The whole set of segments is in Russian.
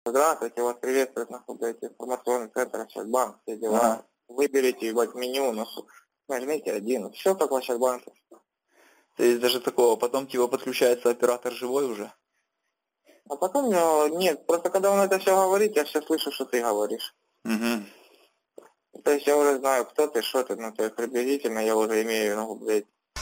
Здравствуйте, вас приветствует информационный центр Ощадбанк, все дела. Ага. Выберите меню, нажмите 1. Все как в Ощадбанке. То есть даже такого, потом типа подключается оператор живой уже? А потом, нет, просто когда он это все говорит, я все слышу, что ты говоришь. Угу. То есть я уже знаю, кто ты, что ты, то есть приблизительно я уже имею, блядь.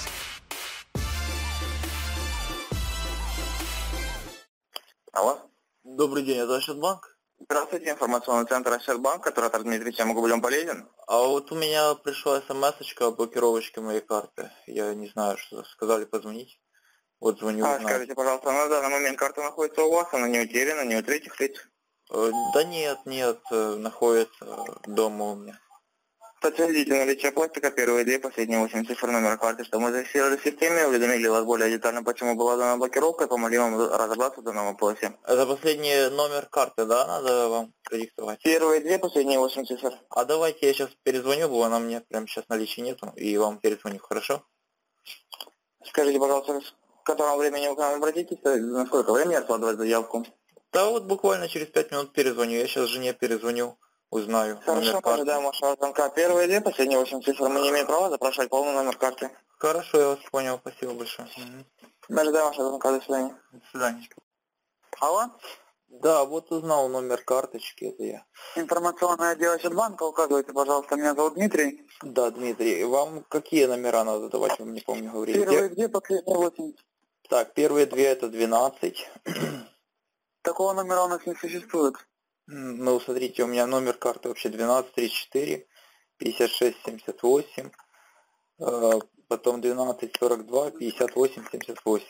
Алло? Добрый день, это Ощадбанк? Здравствуйте, информационный центр Ощадбанк, который Дмитрий, чем могу быть вам полезен? А вот у меня пришла смс-очка о блокировочке моей карты. Я не знаю, что сказали позвонить. Вот звоню узнать. Скажите, пожалуйста, на данный момент карта находится у вас, она не утеряна, не у третьих лиц? Да нет, находится дома у меня. Подтвердите наличие пластика, первые две, последние 8 цифр номера карты, что мы зафиксировали в системе, уведомили вас более детально, почему была дана блокировка, и помогли вам разобраться в данном вопросе. Это последний номер карты, да, надо вам продиктовать? Первые две, последние 8 цифр. А давайте я сейчас перезвоню, бо она мне прямо сейчас наличия нету, и вам перезвоню, хорошо? Скажите, пожалуйста, в котором времени вы к нам обратитесь, на сколько времени откладывать заявку? Да вот буквально через 5 минут перезвоню, я сейчас жене перезвоню. Узнаю. Хорошо, мы ожидаем вашего звонка. Первые две, последние 8 цифр. Мы не имеем права запрашивать полный номер карты. Хорошо, я вас понял. Спасибо большое. Мы ожидаем вашего звонка. До свидания. До свидания. Алло? Да, вот узнал номер карточки, это я. Информационное отдел Ощадбанка, указывайте, пожалуйста. Меня зовут Дмитрий. Да, Дмитрий. Вам какие номера надо давать? Вы мне, помню, говорили. Первые две, последние 8. Так, первые две это 12. Такого номера у нас не существует. Ну, смотрите, у меня номер карты вообще 12, 34, 56, 78, потом 12, 42, 58, 78.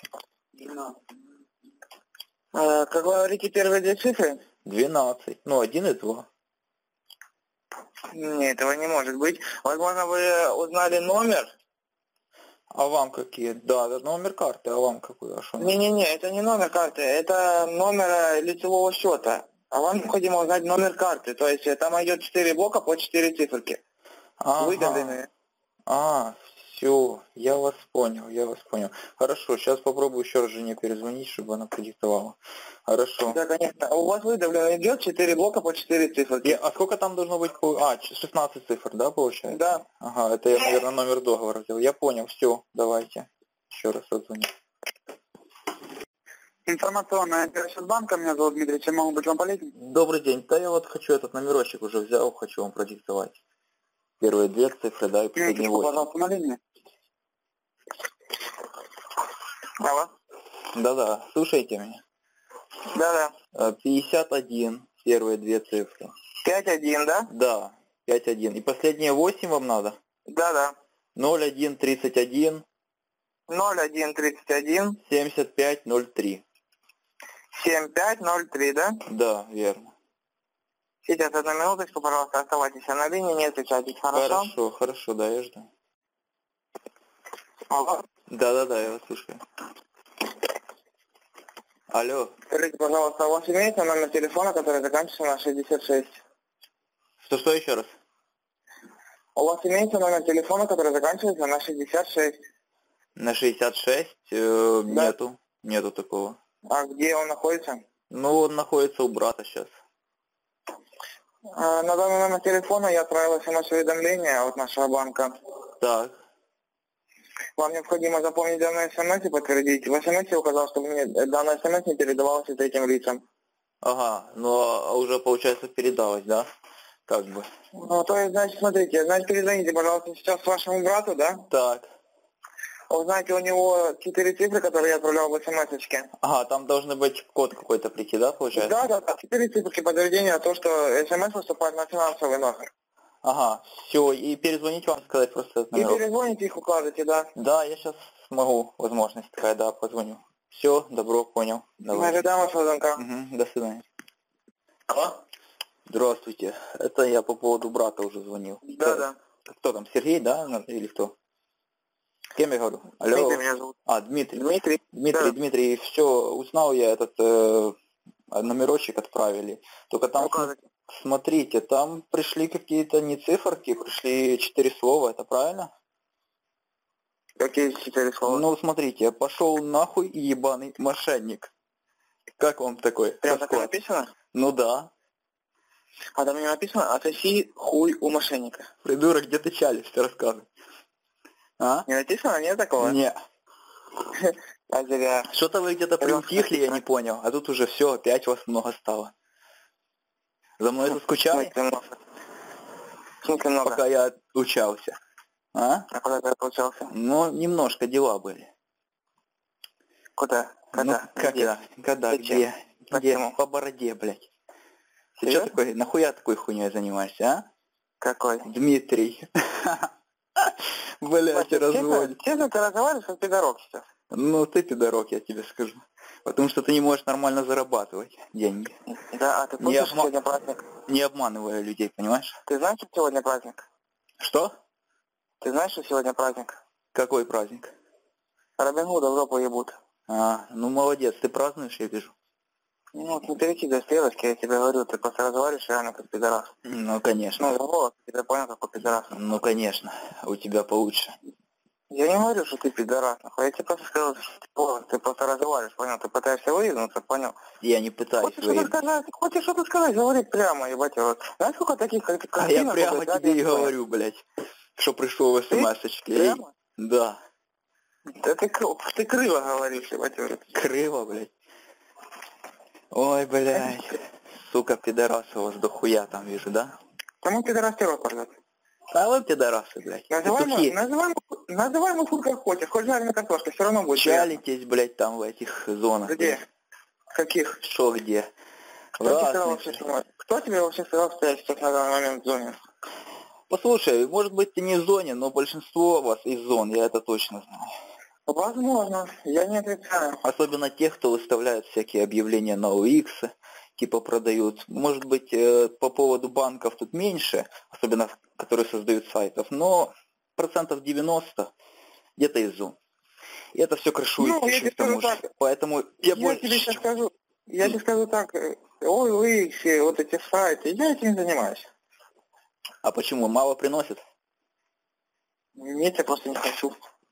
Как вы говорите, первые две цифры? 12, ну, 1 и 2. Нет, этого не может быть. Возможно, вы узнали номер? А вам какие? Да, это номер карты, а вам какой? А что? Не-не-не, это не номер карты, это номер лицевого счета. А вам необходимо узнать номер карты, то есть там идет 4 блока по 4 циферки. Выдавленные. Все, я вас понял. Хорошо, сейчас попробую еще раз жене перезвонить, чтобы она продиктовала. Хорошо. Да, конечно. У вас выдавлено идет 4 блока по 4 циферки. А сколько там должно быть? 16 цифр, да, получается? Да. Ага, это я, наверное, номер договора взял. Я понял, все, давайте. Еще раз отзвоню. Информационное отдел Ощадбанка, меня зовут Дмитрий, чем могу быть вам полезен? Добрый день, да я вот хочу этот номерочек уже взял, хочу вам продиктовать. Первые две цифры, да, и последние 8. Пожалуйста, на линии. Алло? Да-да, слушайте меня. Да-да. 51, первые две цифры. 5-1, да? Да, 5-1. И последние 8 вам надо? Да-да. 01-31. 01-31. 75-03. 75-03, да? Да, верно. Сейчас, одну минуточку, пожалуйста, оставайтесь на линии, не отключайтесь, хорошо? Хорошо, да, я жду. Алло? Да, я вас слушаю. Алло. Скажите, пожалуйста, у вас имеется номер телефона, который заканчивается на 66? Что еще раз? У вас имеется номер телефона, который заканчивается на 66? На 66? Да. Нету такого. А где он находится? Ну, он находится у брата сейчас. На данный номер телефона я отправил смс-уведомление от нашего банка. Так. Вам необходимо запомнить данное смс и подтвердить. В смс я указал, чтобы мне данное смс не передавалось третьим лицам. Ага, ну а уже, получается, передалось, да? Как бы. Ну, то есть, значит, смотрите, перезвоните, пожалуйста, сейчас вашему брату, да? Так. Узнайте у него 4 цифры, которые я отправлял в смс-очке. Ага, там должен быть код какой-то прийти, да, получается? Да, 4 цифры подтверждения то, что смс поступает на финансовый номер. Ага, все, и перезвонить вам, сказать просто этот номер. И перезвоните их, укажете, да. Да, я сейчас смогу, возможность такая, да, позвоню. Все, добро, понял. Мы ожидаем вашего звонка. Угу, до свидания. Алло? Здравствуйте, это я по поводу брата уже звонил. Да. Кто там, Сергей, да, или кто? С кем я говорю? Алло. Дмитрий меня зовут. Дмитрий. Да. Дмитрий, все, узнал я этот номерочек отправили. Только там, смотрите, там пришли какие-то не циферки, пришли 4 слова, это правильно? Какие 4 слова? Ну, смотрите, пошел нахуй ебаный мошенник. Как вам такой Прям так и расклад? написано? Ну да. А там не написано «Отсоси хуй у мошенника». Придурок, где ты чалишься, рассказывай. А? Не написано? Нет такого? Не. А зря. Что-то вы где-то приутихли, я не понял. А тут уже все, опять вас много стало. За мной заскучали? В смысле много? Пока я учался. А? А куда ты получался? Ну, немножко дела были. Куда? Когда? Ну, когда? Когда? Зачем? Где? Где? Почему? По бороде, блядь. Ты Серьёзно? что такой, нахуя такой хуйней занимаешься, а? Какой? Дмитрий. Блядь, разводит. Честно, ты разговариваешь, как пидорок сейчас. Ну, ты пидорок, я тебе скажу. Потому что ты не можешь нормально зарабатывать деньги. Да, а ты Не помнишь, что сегодня праздник? Не обманывая людей, понимаешь? Ты знаешь, что сегодня праздник? Что? Ты знаешь, что сегодня праздник? Какой праздник? Робин Гуда в жопу ебут. А, ну молодец, ты празднуешь, я вижу. Ну, не перекидывай стрелочки, я тебе говорю, ты просто разговариваешь реально как пидорас. Ну, конечно. Ну, голос, ты понял, какой пидорас. Ну, конечно, у тебя получше. Я не говорю, что ты пидорас, нахуй. Я тебе просто сказал, что ты просто разговариваешь, понял? Ты пытаешься вывернуться, понял? Я не пытаюсь Хочешь что-то сказать, говори прямо, ебать его. Знаешь, сколько таких, как А я прямо тебе и говорю, блядь, что пришел в смс-очке. Прямо? Да. Да ты криво говоришь, ебать его. Криво, блядь. Ой, блядь. Сука, пидорасы у вас дохуя там вижу, да? Кому пидорас рот порвет? А вы пидорасы, блядь. Называй ему хуй как хочешь, хоть жареная картошка, все равно будет. Чалитесь, блядь, там в этих зонах. Где? Каких? Что где? Кто тебе вообще сказал, что я сейчас на данный момент в зоне? Послушай, может быть ты не в зоне, но большинство вас из зон, я это точно знаю. Возможно, я не отрицаю. Особенно тех, кто выставляет всякие объявления на OX, типа продают. Может быть, по поводу банков тут меньше, особенно которые создают сайтов, но 90% где-то из зон. И это все крышуется еще к тому же. Поэтому я тебе скажу так, OX, вот эти сайты, я этим не занимаюсь. А почему? Мало приносит? Нет, я просто не хочу.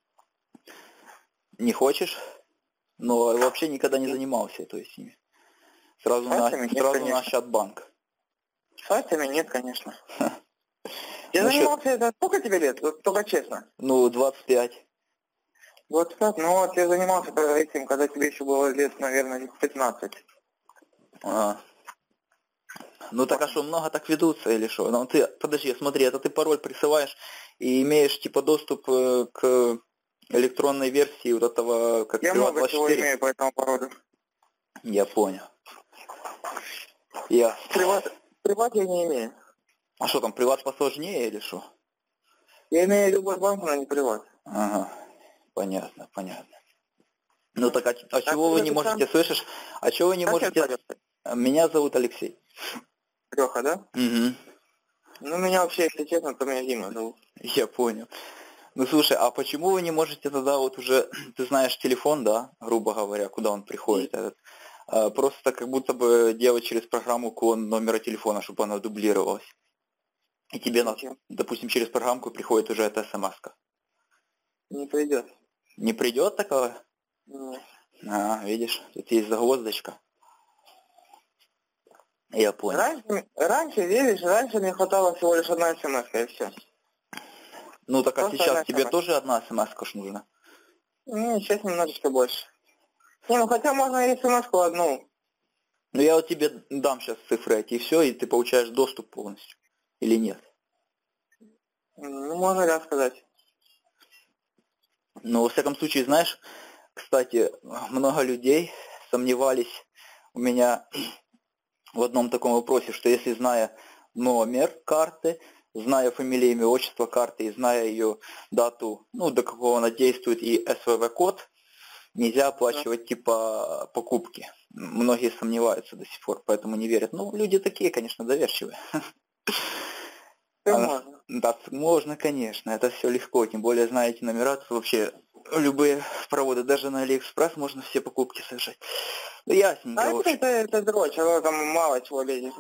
Не хочешь? Но вообще никогда не занимался, то есть ими. Сразу на Счетбанк. Сайтами нет, конечно. Я занимался это... Сколько тебе лет? Вот, только честно. Ну, 25. 25? Ну вот я занимался этим, когда тебе еще было лет, наверное, 15. Ну так а что, много так ведутся или что? Ну ты, подожди, смотри, это ты пароль присылаешь и имеешь типа доступ к электронной версии вот этого, как я много чего имею по этому паролю. Я понял. Я. Приват я не имею. А что там, приват посложнее или что? Я имею любой банк, но не приват. Ага, понятно. Ну так а чего вы не можете, слышишь? А чего вы не можете... Меня зовут Алексей. Леха, да? Угу. Ну меня вообще, если честно, то меня Дима зовут. Я понял. Ну слушай, а почему вы не можете тогда вот уже, ты знаешь телефон, да, грубо говоря, куда он приходит этот, просто как будто бы делать через программу клон номера телефона, чтобы она дублировалась. И тебе, допустим, через программку приходит уже эта смс-ка. Не придет. Не придет такого? Нет. Видишь, тут есть загвоздочка. Я понял. Раньше, видишь, мне хватало всего лишь одна смс-ка, и все. Ну так а сейчас тебе тоже одна смс-ка ж нужна? Ну, сейчас немножечко больше. Не, ну хотя можно и смс-ку одну. Ну я вот тебе дам сейчас цифры эти и все, и ты получаешь доступ полностью. Или нет? Ну, можно да сказать. Ну, во всяком случае, знаешь, кстати, много людей сомневались у меня в одном таком вопросе, что если, зная номер карты, зная фамилию, имя, отчество карты и зная ее дату, ну, до какого она действует, и СВВ-код, нельзя оплачивать типа покупки. Многие сомневаются до сих пор, поэтому не верят. Ну, люди такие, конечно, доверчивые. Можно. Да, можно, конечно, это все легко, тем более знаете номера, тут вообще любые проводы, даже на Алиэкспресс можно все покупки совершать. Да ясненько. А это дрочь, оно там мало чего лезет.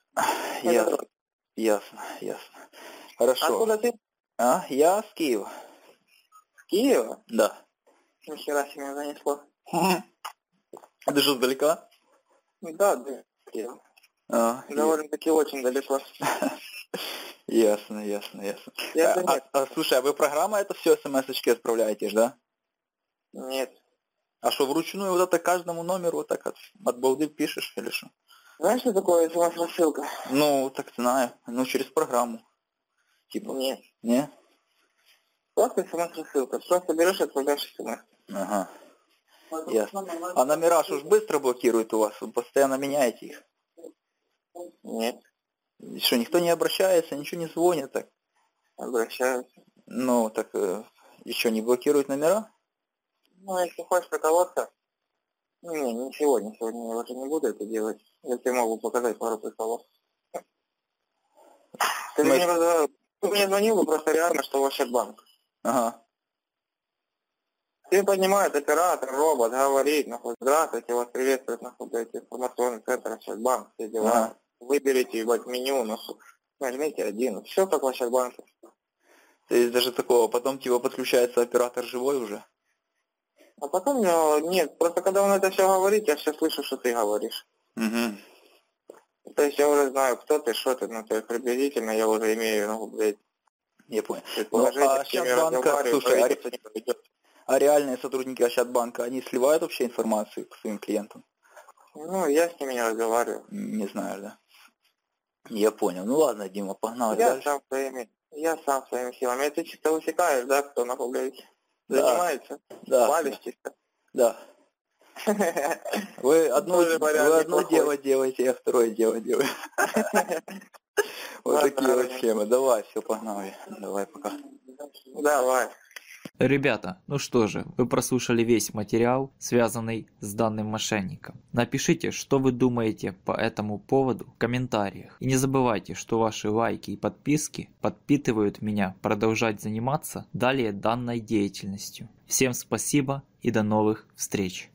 Ясно. Хорошо. Откуда ты? Я с Киева. С Киева? Да. Нихера себе меня занесло. Ты что, сдалека? Да, да. Довольно-таки очень далеко. Ясно. Слушай, а вы программа это все смс-очки отправляете, да? Нет. А что, вручную вот это каждому номеру вот так от балды пишешь или что? Знаешь, что такое смс-рассылка? Ну, так знаю. Ну, через программу. Типа. Нет. Не? Просто смс-рассылка. Просто берешь и отправляешь смс. Ага. Ясно. А номера ж уж быстро блокируют у вас? Вы постоянно меняете их? Нет. И что, никто не обращается, ничего не звонит так? Обращаются. Ну, так еще не блокируют номера? Ну, если хочешь проколоться, не сегодня я уже не буду это делать. Я тебе могу показать пару приколов. Ты мне звонил бы просто реально, что ваш банк. Ага. Ты поднимает оператор, робот, говорит, нахуй, здравствуйте, вас приветствует, нахуй, блядь, информационный центр Ощадбанк, все дела. Ага. Выберите, ебать, меню, нахуй, нажмите 1. Все как в Ощадбанке. То есть даже такого, потом типа подключается оператор живой уже? А потом, нет, просто когда он это все говорит, я все слышу, что ты говоришь. Угу. То есть я уже знаю, кто ты, что ты, ну, то есть приблизительно я уже имею, ну, блядь, я понял. Ну, а Ощадбанка, слушай, а реальные сотрудники Ощадбанка, они сливают вообще информацию к своим клиентам? Ну, я с ними не разговариваю. Не знаю, да. Я понял. Ну ладно, Дима, погнали дальше. Я сам своими силами. Это чисто высекаешь, да, кто нахуй, блядь, занимается? Да. Палишь чисто. Да. Вы одно дело делаете, я второе дело делаю. Вот такие вот схемы. Давай, все, погнали. Давай, пока. Давай. Ребята, ну что же, вы прослушали весь материал, связанный с данным мошенником. Напишите, что вы думаете по этому поводу в комментариях. И не забывайте, что ваши лайки и подписки подпитывают меня продолжать заниматься далее данной деятельностью. Всем спасибо и до новых встреч.